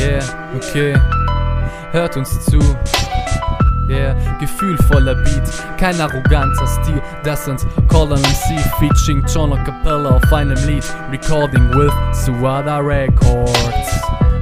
Yeah, okay, hört uns zu. Yeah, gefühlvoller Beat, kein arroganter Stil. Das sind Colin MC featuring John Acapella auf einem Lied. Recording with Suada Records.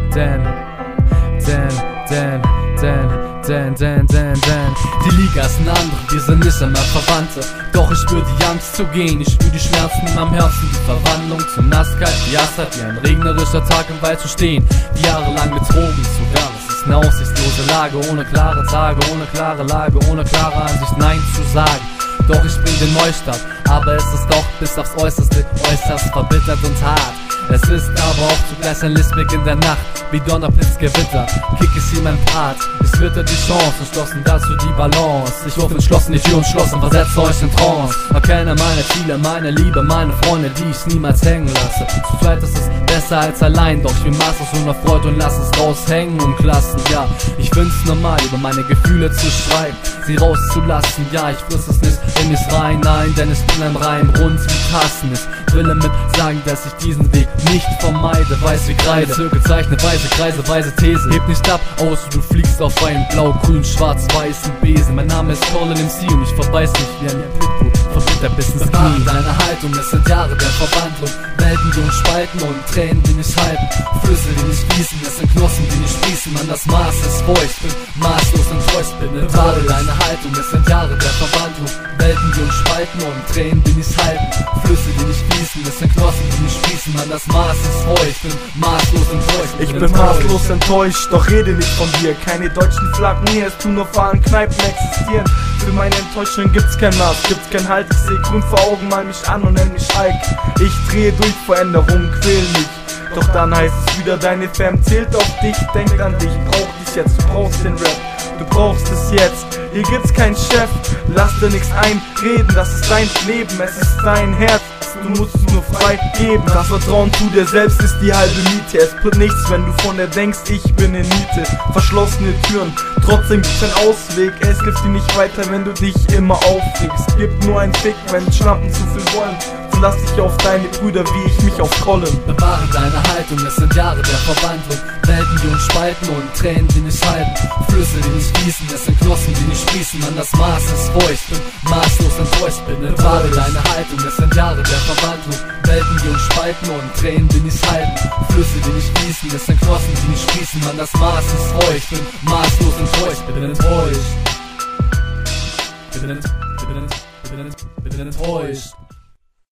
Die Liga ist eine andere, wir sind nicht einmal Verwandte. Doch ich spür die Angst zu gehen, ich spür die Schmerzen in meinem Herzen. Die Verwandlung zur Nasskeit, die Asset, wie ein regnerischer Tag im Wald zu stehen. Die jahrelang betrogen, sogar es ist eine aussichtslose Lage. Ohne klare Tage, ohne klare Lage, ohne klare Ansicht Nein zu sagen. Doch ich bin den Neustart, aber es ist doch bis aufs Äußerste äußerst verbittert und hart. Es ist aber auch zugleich ein Lichtblick in der Nacht, wie Donnerblitzgewitter, kick ich hier mein Part. Es wird ja die Chance, entschlossen dazu die Balance. Ich rufe entschlossen die Tür und schlossen, versetze euch in Trance. Erkenne meine Ziele, meine Liebe, meine Freunde, die ich niemals hängen lasse. Zu zweit ist es besser als allein, doch ich will Maß aus einer Freude und lass es raushängen und klassen. Ja, ich find's normal, über meine Gefühle zu schreiben, sie rauszulassen. Ja, ich friss es nicht in mich rein, nein, denn ich bin ein Reim, rund wie Tassen. Ich will damit sagen, dass ich diesen Weg nicht vermeide, weiß wie Kreide, Zirkel zeichne weise Kreise, weise These. Heb nicht ab, außer du fliegst auf einen blau-grün-schwarz-weißen Besen. Mein Name ist Colin MC und ich verbeiß mich wie ein Pitbull, verbitter bis ins Knie. Deine Haltung, es sind Jahre der Verwandlung, Welten, die uns spalten und Tränen, die nicht halten. Flüsse, die nicht fließen, es sind Knospen, die nicht sprießen. Man, das Maß ist vor, ich bin maßlos enttäuscht, bin bewahre deine Haltung, es sind Jahre der Verwandlung, Welten, die uns spalten und Tränen, die nicht halten. Flüsse, die nicht fließen, es sind Knospen, die nicht sprießen. Man, das Maß ist vor, ich bin maßlos enttäuscht. Ich bin maßlos enttäuscht, doch rede nicht von dir. Keine deutschen Flaggen hier, es tun nur Fahnenkneipen existieren. Für meine Enttäuschung gibt's kein Maß, gibt's kein Halt. Ich seh grün vor Augen, mal mich an und nenn mich Ike. Ich drehe durch, Veränderungen quälen mich. Doch dann heißt es wieder, deine Fam zählt auf dich. Denk an dich, brauch dich jetzt, du brauchst den Rap. Du brauchst es jetzt, hier gibt's keinen Chef. Lass dir nichts einreden, das ist dein Leben, es ist dein Herz. Du musst es nur frei geben. Das Vertrauen zu dir selbst ist die halbe Miete. Es bringt nichts, wenn du von dir denkst, ich bin in Miete. Verschlossene Türen, trotzdem gibt's einen Ausweg. Es hilft dir nicht weiter, wenn du dich immer aufregst. Es gibt nur einen Fick, wenn Schlampen zu viel wollen. Lass dich auf deine Brüder, wie ich mich auf Colin. Bewahre deine Haltung, es sind Jahre der Verwandlung, Welten, die uns spalten und Tränen, die nicht halten. Flüsse, die nicht fließen, es sind Knospen, die nicht sprießen. Man, das Maß ist vor, ich bin maßlos enttäuscht, bin bewahre deine Haltung, es sind Jahre der Verwandlung, Welten, die uns spalten und Tränen, die nicht halten. Flüsse, die nicht fließen, es sind Knospen, die nicht sprießen. Man, das Maß ist vor, ich bin maßlos enttäuscht, bin enttäuscht. Bin enttäuscht.